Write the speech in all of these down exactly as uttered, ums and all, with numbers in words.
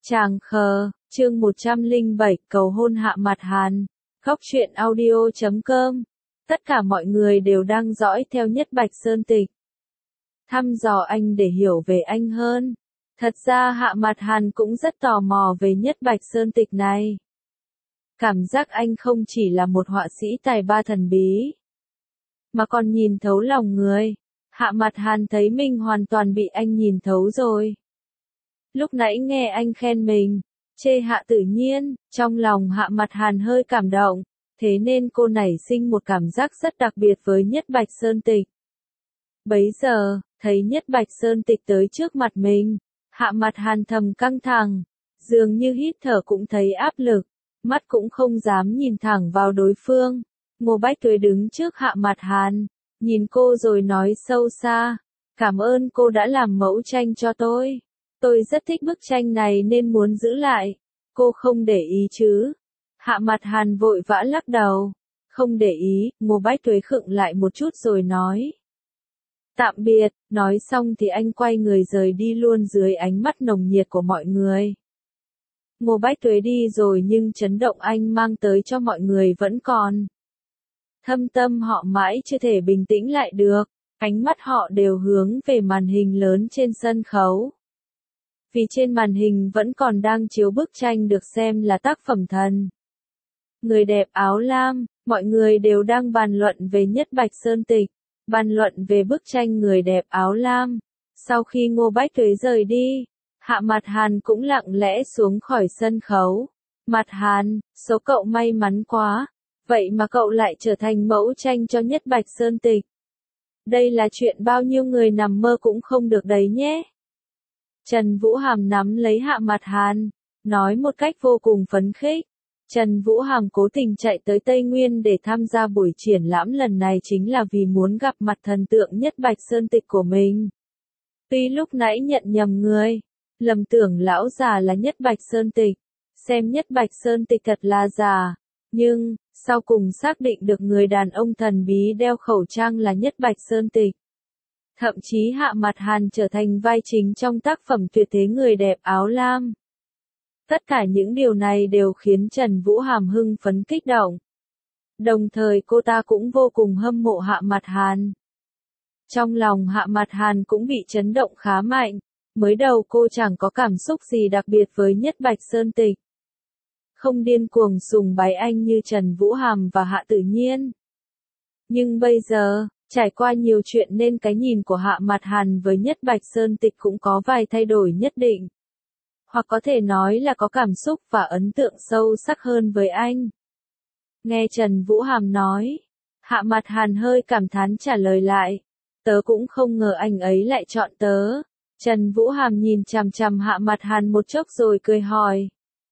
Tràng khờ, chương một trăm lẻ bảy, cầu hôn Hạ Mặt Hàn. Góc truyện audio chấm com. Tất cả mọi người đều đang dõi theo Nhất Bạch Sơn Tịch. Thăm dò anh để hiểu về anh hơn. Thật ra Hạ Mặt Hàn cũng rất tò mò về Nhất Bạch Sơn Tịch này. Cảm giác anh không chỉ là một họa sĩ tài ba thần bí, mà còn nhìn thấu lòng người. Hạ Mặt Hàn thấy mình hoàn toàn bị anh nhìn thấu rồi. Lúc nãy nghe anh khen mình, chê Hạ Tự Nhiên, trong lòng Hạ Mặt Hàn hơi cảm động, thế nên cô nảy sinh một cảm giác rất đặc biệt với Nhất Bạch Sơn Tịch. Bấy giờ, thấy Nhất Bạch Sơn Tịch tới trước mặt mình, Hạ Mặt Hàn thầm căng thẳng, dường như hít thở cũng thấy áp lực, mắt cũng không dám nhìn thẳng vào đối phương. Ngô Bách Tuế đứng trước Hạ Mặt Hàn, nhìn cô rồi nói sâu xa, cảm ơn cô đã làm mẫu tranh cho tôi. Tôi rất thích bức tranh này nên muốn giữ lại. Cô không để ý chứ? Hạ Mặt Hàn vội vã lắc đầu. Không để ý. Ngô Bách Tuế khựng lại một chút rồi nói. Tạm biệt. Nói xong thì anh quay người rời đi luôn dưới ánh mắt nồng nhiệt của mọi người. Ngô Bách Tuế đi rồi nhưng chấn động anh mang tới cho mọi người vẫn còn. Thâm tâm họ mãi chưa thể bình tĩnh lại được. Ánh mắt họ đều hướng về màn hình lớn trên sân khấu. Vì trên màn hình vẫn còn đang chiếu bức tranh được xem là tác phẩm thần. Người đẹp áo lam, mọi người đều đang bàn luận về Nhất Bạch Sơn Tịch, bàn luận về bức tranh người đẹp áo lam. Sau khi Ngô Bách Tuế rời đi, Hạ Mặt Hàn cũng lặng lẽ xuống khỏi sân khấu. Mặt Hàn, số cậu may mắn quá, vậy mà cậu lại trở thành mẫu tranh cho Nhất Bạch Sơn Tịch. Đây là chuyện bao nhiêu người nằm mơ cũng không được đấy nhé. Trần Vũ Hàm nắm lấy Hạ Mặt Hàn, nói một cách vô cùng phấn khích. Trần Vũ Hàm cố tình chạy tới Tây Nguyên để tham gia buổi triển lãm lần này chính là vì muốn gặp mặt thần tượng Nhất Bạch Sơn Tịch của mình. Tuy lúc nãy nhận nhầm người, lầm tưởng lão già là Nhất Bạch Sơn Tịch, xem Nhất Bạch Sơn Tịch thật là già, nhưng, sau cùng xác định được người đàn ông thần bí đeo khẩu trang là Nhất Bạch Sơn Tịch. Thậm chí Hạ Mặt Hàn trở thành vai chính trong tác phẩm tuyệt thế người đẹp áo lam. Tất cả những điều này đều khiến Trần Vũ Hàm hưng phấn kích động. Đồng thời cô ta cũng vô cùng hâm mộ Hạ Mặt Hàn. Trong lòng Hạ Mặt Hàn cũng bị chấn động khá mạnh. Mới đầu cô chẳng có cảm xúc gì đặc biệt với Nhất Bạch Sơn Tịch. Không điên cuồng sùng bái anh như Trần Vũ Hàm và Hạ Tự Nhiên. Nhưng bây giờ, trải qua nhiều chuyện nên cái nhìn của Hạ Mặt Hàn với Nhất Bạch Sơn Tịch cũng có vài thay đổi nhất định. Hoặc có thể nói là có cảm xúc và ấn tượng sâu sắc hơn với anh. Nghe Trần Vũ Hàm nói, Hạ Mặt Hàn hơi cảm thán trả lời lại. Tớ cũng không ngờ anh ấy lại chọn tớ. Trần Vũ Hàm nhìn chằm chằm Hạ Mặt Hàn một chốc rồi cười hỏi.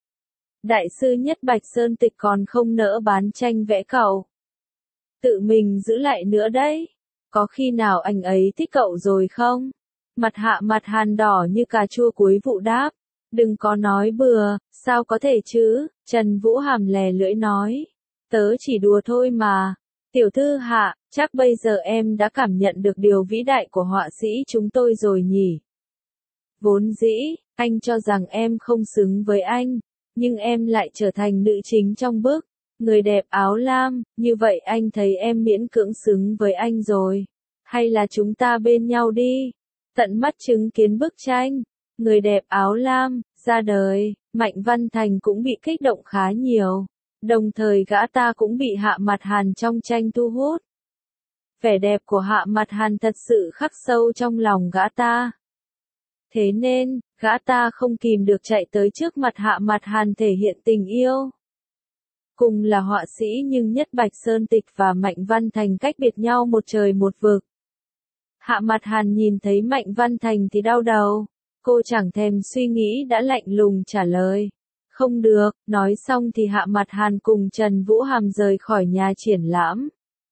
Đại sư Nhất Bạch Sơn Tịch còn không nỡ bán tranh vẽ cậu. Tự mình giữ lại nữa đấy. Có khi nào anh ấy thích cậu rồi không? Mặt Hạ Mặt Hàn đỏ như cà chua cuối vụ đáp. Đừng có nói bừa, sao có thể chứ? Trần Vũ Hàm lè lưỡi nói. Tớ chỉ đùa thôi mà. Tiểu thư Hạ, chắc bây giờ em đã cảm nhận được điều vĩ đại của họa sĩ chúng tôi rồi nhỉ? Vốn dĩ, anh cho rằng em không xứng với anh, nhưng em lại trở thành nữ chính trong bức. Người đẹp áo lam, như vậy anh thấy em miễn cưỡng xứng với anh rồi. Hay là chúng ta bên nhau đi. Tận mắt chứng kiến bức tranh, người đẹp áo lam, ra đời, Mạnh Văn Thành cũng bị kích động khá nhiều. Đồng thời gã ta cũng bị Hạ Mặt Hàn trong tranh thu hút. Vẻ đẹp của Hạ Mặt Hàn thật sự khắc sâu trong lòng gã ta. Thế nên, gã ta không kìm được chạy tới trước mặt Hạ Mặt Hàn thể hiện tình yêu. Cùng là họa sĩ nhưng Nhất Bạch Sơn Tịch và Mạnh Văn Thành cách biệt nhau một trời một vực. Hạ Mặt Hàn nhìn thấy Mạnh Văn Thành thì đau đầu. Cô chẳng thèm suy nghĩ đã lạnh lùng trả lời. Không được, nói xong thì Hạ Mặt Hàn cùng Trần Vũ Hàm rời khỏi nhà triển lãm.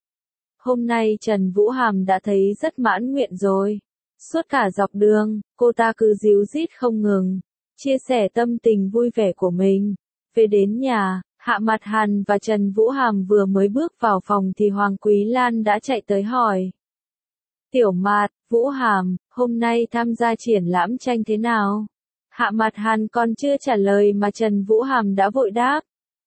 Hôm nay Trần Vũ Hàm đã thấy rất mãn nguyện rồi. Suốt cả dọc đường, cô ta cứ díu dít không ngừng, chia sẻ tâm tình vui vẻ của mình. Về đến nhà, Hạ Mặt Hàn và Trần Vũ Hàm vừa mới bước vào phòng thì Hoàng Quý Lan đã chạy tới hỏi. Tiểu Mạt, Vũ Hàm, hôm nay tham gia triển lãm tranh thế nào? Hạ Mặt Hàn còn chưa trả lời mà Trần Vũ Hàm đã vội đáp.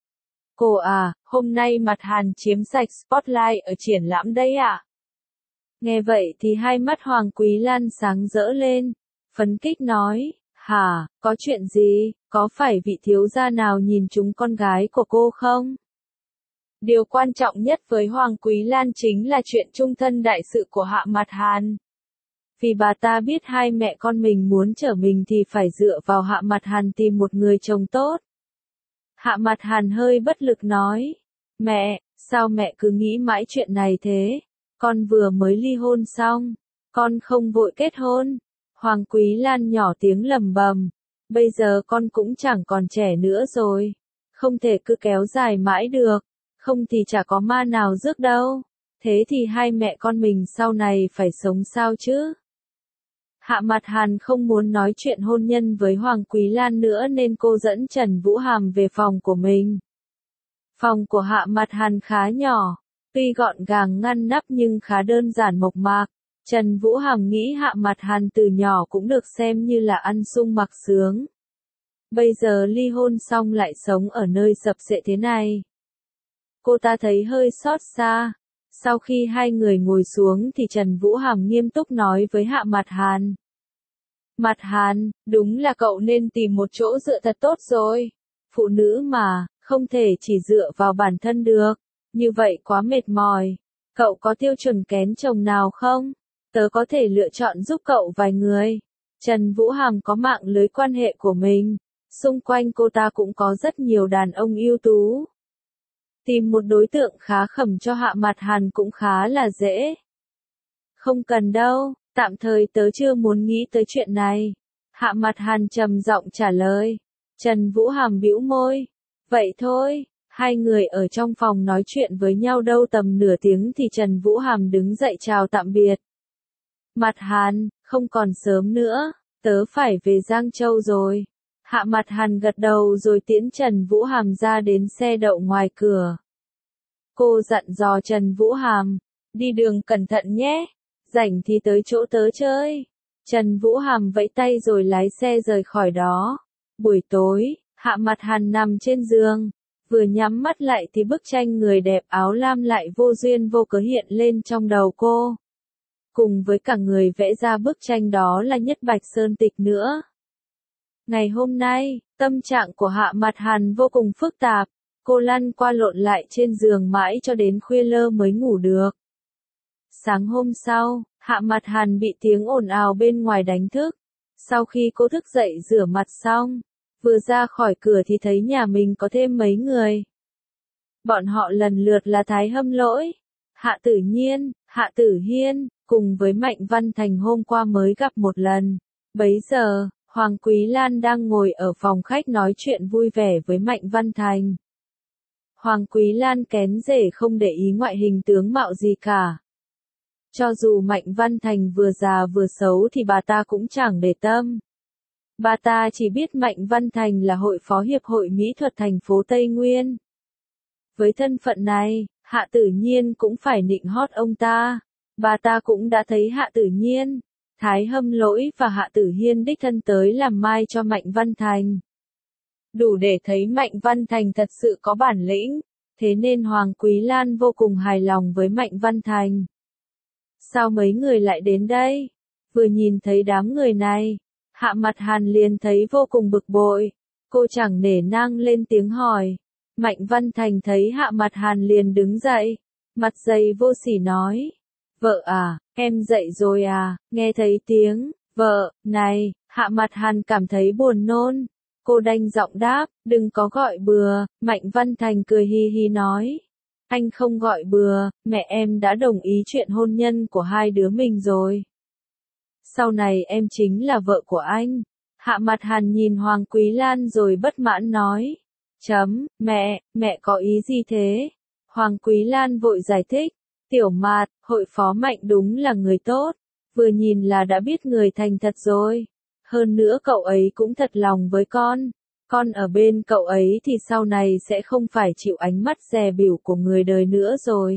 Cô à, hôm nay Mặt Hàn chiếm sạch spotlight ở triển lãm đấy ạ. Nghe vậy thì hai mắt Hoàng Quý Lan sáng rỡ lên, phấn khích nói, hả, có chuyện gì, có phải vị thiếu gia nào nhìn trúng con gái của cô không? Điều quan trọng nhất với Hoàng Quý Lan chính là chuyện chung thân đại sự của Hạ Mặt Hàn. Vì bà ta biết hai mẹ con mình muốn trở mình thì phải dựa vào Hạ Mặt Hàn tìm một người chồng tốt. Hạ Mặt Hàn hơi bất lực nói, mẹ, sao mẹ cứ nghĩ mãi chuyện này thế? Con vừa mới ly hôn xong, con không vội kết hôn. Hoàng Quý Lan nhỏ tiếng lầm bầm, bây giờ con cũng chẳng còn trẻ nữa rồi, không thể cứ kéo dài mãi được, không thì chả có ma nào rước đâu, thế thì hai mẹ con mình sau này phải sống sao chứ? Hạ Mặt Hàn không muốn nói chuyện hôn nhân với Hoàng Quý Lan nữa nên cô dẫn Trần Vũ Hàm về phòng của mình. Phòng của Hạ Mặt Hàn khá nhỏ, tuy gọn gàng ngăn nắp nhưng khá đơn giản mộc mạc. Trần Vũ Hàm nghĩ Hạ Mặt Hàn từ nhỏ cũng được xem như là ăn sung mặc sướng. Bây giờ ly hôn xong lại sống ở nơi sập sệ thế này. Cô ta thấy hơi xót xa. Sau khi hai người ngồi xuống thì Trần Vũ Hàm nghiêm túc nói với Hạ Mặt Hàn. Mặt Hàn, đúng là cậu nên tìm một chỗ dựa thật tốt rồi. Phụ nữ mà, không thể chỉ dựa vào bản thân được. Như vậy quá mệt mỏi. Cậu có tiêu chuẩn kén chồng nào không? Tớ có thể lựa chọn giúp cậu vài người. Trần Vũ Hàm có mạng lưới quan hệ của mình. Xung quanh cô ta cũng có rất nhiều đàn ông ưu tú. Tìm một đối tượng khá khẩm cho Hạ Mặt Hàn cũng khá là dễ. Không cần đâu, tạm thời tớ chưa muốn nghĩ tới chuyện này. Hạ Mặt Hàn trầm giọng trả lời. Trần Vũ Hàm bĩu môi. Vậy thôi, hai người ở trong phòng nói chuyện với nhau đâu tầm nửa tiếng thì Trần Vũ Hàm đứng dậy chào tạm biệt. Mặt Hàn, không còn sớm nữa, tớ phải về Giang Châu rồi. Hạ Mặt Hàn gật đầu rồi tiễn Trần Vũ Hàm ra đến xe đậu ngoài cửa. Cô dặn dò Trần Vũ Hàm, đi đường cẩn thận nhé, rảnh thì tới chỗ tớ chơi. Trần Vũ Hàm vẫy tay rồi lái xe rời khỏi đó. Buổi tối, Hạ Mặt Hàn nằm trên giường, vừa nhắm mắt lại thì bức tranh người đẹp áo lam lại vô duyên vô cớ hiện lên trong đầu cô. Cùng với cả người vẽ ra bức tranh đó là Nhất Bạch Sơn Tịch nữa. Ngày hôm nay, tâm trạng của Hạ Mặt Hàn vô cùng phức tạp, cô lăn qua lộn lại trên giường mãi cho đến khuya lơ mới ngủ được. Sáng hôm sau, Hạ Mặt Hàn bị tiếng ồn ào bên ngoài đánh thức. Sau khi cô thức dậy rửa mặt xong, vừa ra khỏi cửa thì thấy nhà mình có thêm mấy người. Bọn họ lần lượt là Thái Hâm Lỗi, Hạ Tử Nhiên, Hạ Tử Hiên, cùng với Mạnh Văn Thành hôm qua mới gặp một lần. Bấy giờ, Hoàng Quý Lan đang ngồi ở phòng khách nói chuyện vui vẻ với Mạnh Văn Thành. Hoàng Quý Lan kén rể không để ý ngoại hình tướng mạo gì cả. Cho dù Mạnh Văn Thành vừa già vừa xấu thì bà ta cũng chẳng để tâm. Bà ta chỉ biết Mạnh Văn Thành là hội phó hiệp hội mỹ thuật thành phố Tây Nguyên. Với thân phận này, Hạ Tử Nhiên cũng phải nịnh hót ông ta. Bà ta cũng đã thấy Hạ Tử Nhiên, Thái Hâm Lỗi và Hạ Tử Hiên đích thân tới làm mai cho Mạnh Văn Thành. Đủ để thấy Mạnh Văn Thành thật sự có bản lĩnh, thế nên Hoàng Quý Lan vô cùng hài lòng với Mạnh Văn Thành. Sao mấy người lại đến đây? Vừa nhìn thấy đám người này, Hạ Mặt Hàn liền thấy vô cùng bực bội. Cô chẳng nể nang lên tiếng hỏi. Mạnh Văn Thành thấy Hạ Mặt Hàn liền đứng dậy, mặt dày vô sỉ nói. Vợ à, em dậy rồi à, nghe thấy tiếng, vợ, này, Hạ Mặt Hàn cảm thấy buồn nôn. Cô đanh giọng đáp, đừng có gọi bừa, Mạnh Văn Thành cười hi hi nói. Anh không gọi bừa, mẹ em đã đồng ý chuyện hôn nhân của hai đứa mình rồi. Sau này em chính là vợ của anh. Hạ Mặt Hàn nhìn Hoàng Quý Lan rồi bất mãn nói. Chấm, mẹ, mẹ có ý gì thế? Hoàng Quý Lan vội giải thích. Tiểu Mạt, hội phó Mạnh đúng là người tốt. Vừa nhìn là đã biết người thành thật rồi. Hơn nữa cậu ấy cũng thật lòng với con. Con ở bên cậu ấy thì sau này sẽ không phải chịu ánh mắt dè bỉu của người đời nữa rồi.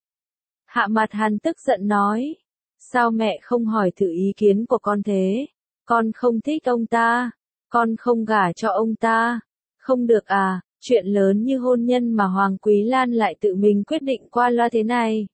Hạ Mặt Hàn tức giận nói. Sao mẹ không hỏi thử ý kiến của con thế? Con không thích ông ta. con không gả cho ông ta. Không được à, chuyện lớn như hôn nhân mà Hoàng Quý Lan lại tự mình quyết định qua loa thế này.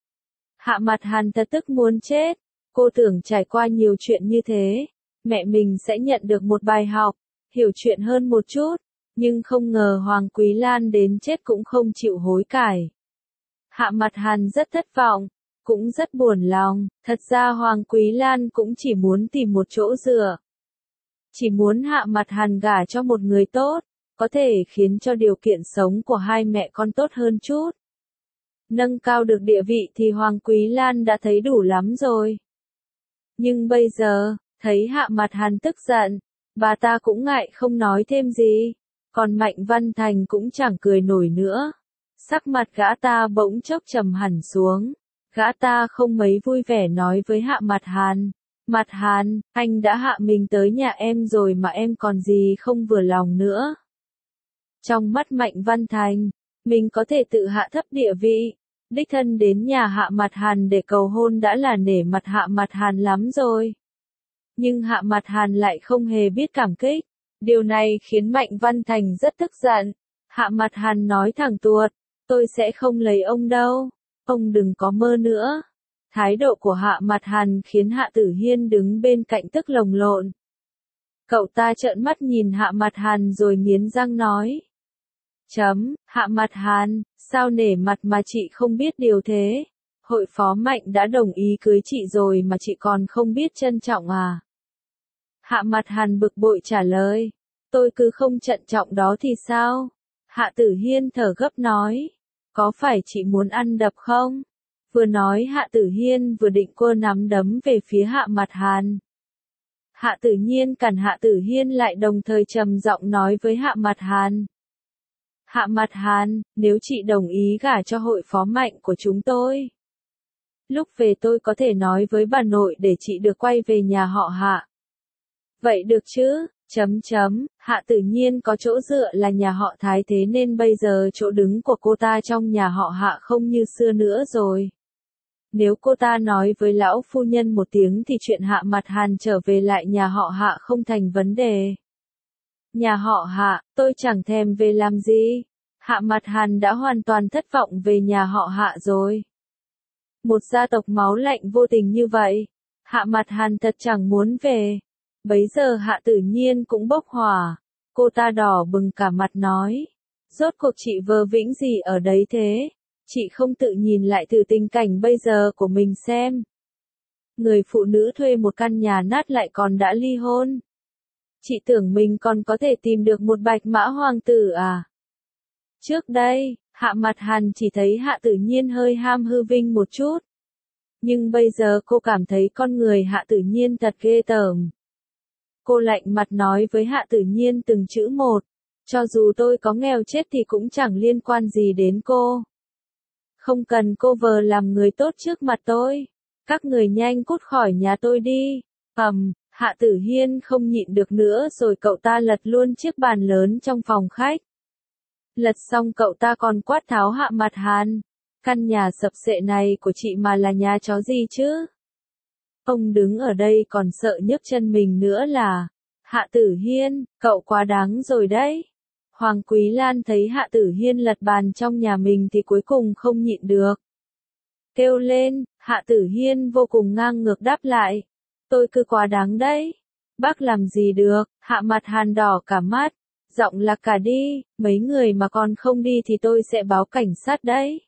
Hạ Mặt Hàn thật tức muốn chết, cô tưởng trải qua nhiều chuyện như thế, mẹ mình sẽ nhận được một bài học, hiểu chuyện hơn một chút, nhưng không ngờ Hoàng Quý Lan đến chết cũng không chịu hối cải. Hạ Mặt Hàn rất thất vọng, cũng rất buồn lòng, thật ra Hoàng Quý Lan cũng chỉ muốn tìm một chỗ dựa. Chỉ muốn Hạ Mặt Hàn gả cho một người tốt, có thể khiến cho điều kiện sống của hai mẹ con tốt hơn chút. Nâng cao được địa vị thì Hoàng Quý Lan đã thấy đủ lắm rồi. Nhưng bây giờ, thấy Hạ Mặt Hàn tức giận, bà ta cũng ngại không nói thêm gì, còn Mạnh Văn Thành cũng chẳng cười nổi nữa. Sắc mặt gã ta bỗng chốc trầm hẳn xuống, gã ta không mấy vui vẻ nói với Hạ Mặt Hàn, Mặt Hàn, anh đã hạ mình tới nhà em rồi mà em còn gì không vừa lòng nữa. Trong mắt Mạnh Văn Thành, mình có thể tự hạ thấp địa vị, đích thân đến nhà Hạ Mặt Hàn để cầu hôn đã là nể mặt Hạ Mặt Hàn lắm rồi. Nhưng Hạ Mặt Hàn lại không hề biết cảm kích, điều này khiến Mạnh Văn Thành rất tức giận. Hạ Mặt Hàn nói thẳng tuột, tôi sẽ không lấy ông đâu, ông đừng có mơ nữa. Thái độ của Hạ Mặt Hàn khiến Hạ Tử Hiên đứng bên cạnh tức lồng lộn. Cậu ta trợn mắt nhìn Hạ Mặt Hàn rồi nghiến răng nói. Chấm, Hạ Mặt Hàn, sao nể mặt mà chị không biết điều thế? Hội phó Mạnh đã đồng ý cưới chị rồi mà chị còn không biết trân trọng à? Hạ Mặt Hàn bực bội trả lời. Tôi cứ không trân trọng đó thì sao? Hạ Tử Hiên thở gấp nói. Có phải chị muốn ăn đập không? Vừa nói Hạ Tử Hiên vừa định quơ nắm đấm về phía Hạ Mặt Hàn. Hạ Tử Nhiên cản Hạ Tử Hiên lại đồng thời trầm giọng nói với Hạ Mặt Hàn. Hạ Mặt Hàn, nếu chị đồng ý gả cho hội phó Mạnh của chúng tôi, lúc về tôi có thể nói với bà nội để chị được quay về nhà họ Hạ. Vậy được chứ? Chấm chấm, Hạ Tử Nhiên có chỗ dựa là nhà họ Thái thế nên bây giờ chỗ đứng của cô ta trong nhà họ Hạ không như xưa nữa rồi. Nếu cô ta nói với lão phu nhân một tiếng thì chuyện Hạ Mặt Hàn trở về lại nhà họ Hạ không thành vấn đề. Nhà họ Hạ, tôi chẳng thèm về làm gì. Hạ Mặt Hàn đã hoàn toàn thất vọng về nhà họ Hạ rồi. Một gia tộc máu lạnh vô tình như vậy, Hạ Mặt Hàn thật chẳng muốn về. Bấy giờ Hạ Tử Nhiên cũng bốc hỏa, cô ta đỏ bừng cả mặt nói. Rốt cuộc chị vờ vĩnh gì ở đấy thế? Chị không tự nhìn lại thử tình cảnh bây giờ của mình xem. Người phụ nữ thuê một căn nhà nát lại còn đã ly hôn. Chị tưởng mình còn có thể tìm được một bạch mã hoàng tử à? Trước đây, Hạ Mặt Hàn chỉ thấy Hạ Tử Nhiên hơi ham hư vinh một chút. Nhưng bây giờ cô cảm thấy con người Hạ Tử Nhiên thật ghê tởm. Cô lạnh mặt nói với Hạ Tử Nhiên từng chữ một. Cho dù tôi có nghèo chết thì cũng chẳng liên quan gì đến cô. Không cần cô vờ làm người tốt trước mặt tôi. Các người nhanh cút khỏi nhà tôi đi. Ầm, Hạ Tử Hiên không nhịn được nữa rồi cậu ta lật luôn chiếc bàn lớn trong phòng khách. Lật xong cậu ta còn quát tháo Hạ Mặt Hàn. Căn nhà sập xệ này của chị mà là nhà chó gì chứ? Ông đứng ở đây còn sợ nhấc chân mình nữa là. Hạ Tử Hiên, cậu quá đáng rồi đấy. Hoàng Quý Lan thấy Hạ Tử Hiên lật bàn trong nhà mình thì cuối cùng không nhịn được. Kêu lên, Hạ Tử Hiên vô cùng ngang ngược đáp lại. Tôi cứ quá đáng đấy. Bác làm gì được? Hạ Mặt Hàn đỏ cả mắt. Giọng là cả đi, mấy người mà còn không đi thì tôi sẽ báo cảnh sát đấy.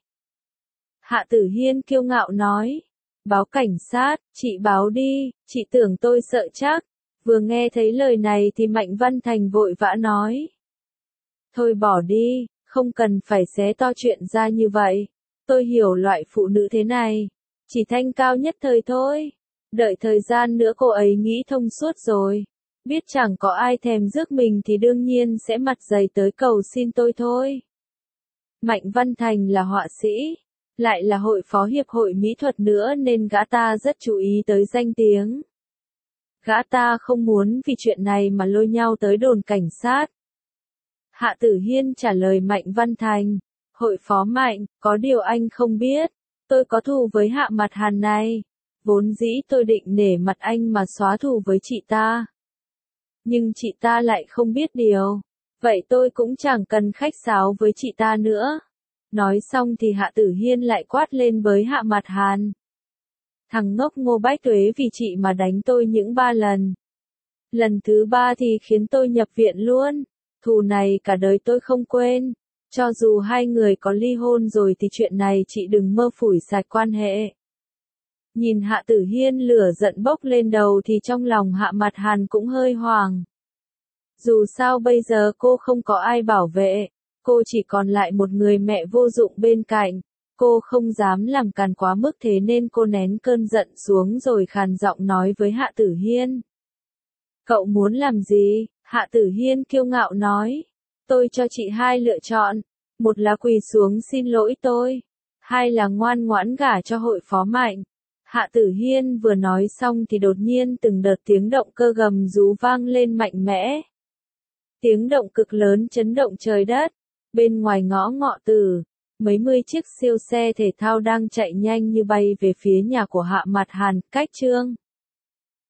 Hạ Tử Hiên kiêu ngạo nói. Báo cảnh sát, chị báo đi, chị tưởng tôi sợ chắc. Vừa nghe thấy lời này thì Mạnh Văn Thành vội vã nói. Thôi bỏ đi, không cần phải xé to chuyện ra như vậy. Tôi hiểu loại phụ nữ thế này. Chỉ thanh cao nhất thời thôi. Đợi thời gian nữa cô ấy nghĩ thông suốt rồi. Biết chẳng có ai thèm rước mình thì đương nhiên sẽ mặt dày tới cầu xin tôi thôi. Mạnh Văn Thành là họa sĩ, lại là hội phó hiệp hội mỹ thuật nữa nên gã ta rất chú ý tới danh tiếng. Gã ta không muốn vì chuyện này mà lôi nhau tới đồn cảnh sát. Hạ Tử Hiên trả lời Mạnh Văn Thành. Hội phó Mạnh, có điều anh không biết. Tôi có thù với Hạ Mặt Hàn này. Vốn dĩ tôi định nể mặt anh mà xóa thù với chị ta. Nhưng chị ta lại không biết điều. Vậy tôi cũng chẳng cần khách sáo với chị ta nữa. Nói xong thì Hạ Tử Hiên lại quát lên với Hạ Mặt Hàn. Thằng ngốc Ngô Bách Tuế vì chị mà đánh tôi những ba lần. Lần thứ ba thì khiến tôi nhập viện luôn. Thù này cả đời tôi không quên. Cho dù hai người có ly hôn rồi thì chuyện này chị đừng mơ phủi sạch quan hệ. Nhìn Hạ Tử Hiên lửa giận bốc lên đầu thì trong lòng Hạ Mặt Hàn cũng hơi hoảng. Dù sao bây giờ cô không có ai bảo vệ, cô chỉ còn lại một người mẹ vô dụng bên cạnh. Cô không dám làm càn quá mức thế nên cô nén cơn giận xuống rồi khàn giọng nói với Hạ Tử Hiên. Cậu muốn làm gì? Hạ Tử Hiên kiêu ngạo nói. Tôi cho chị hai lựa chọn. Một là quỳ xuống xin lỗi tôi. Hai là ngoan ngoãn gả cho hội phó Mạnh. Hạ Tử Hiên vừa nói xong thì đột nhiên từng đợt tiếng động cơ gầm rú vang lên mạnh mẽ. Tiếng động cực lớn chấn động trời đất. Bên ngoài ngõ Ngọ Tử, mấy mươi chiếc siêu xe thể thao đang chạy nhanh như bay về phía nhà của Hạ Mặt Hàn, cách Trương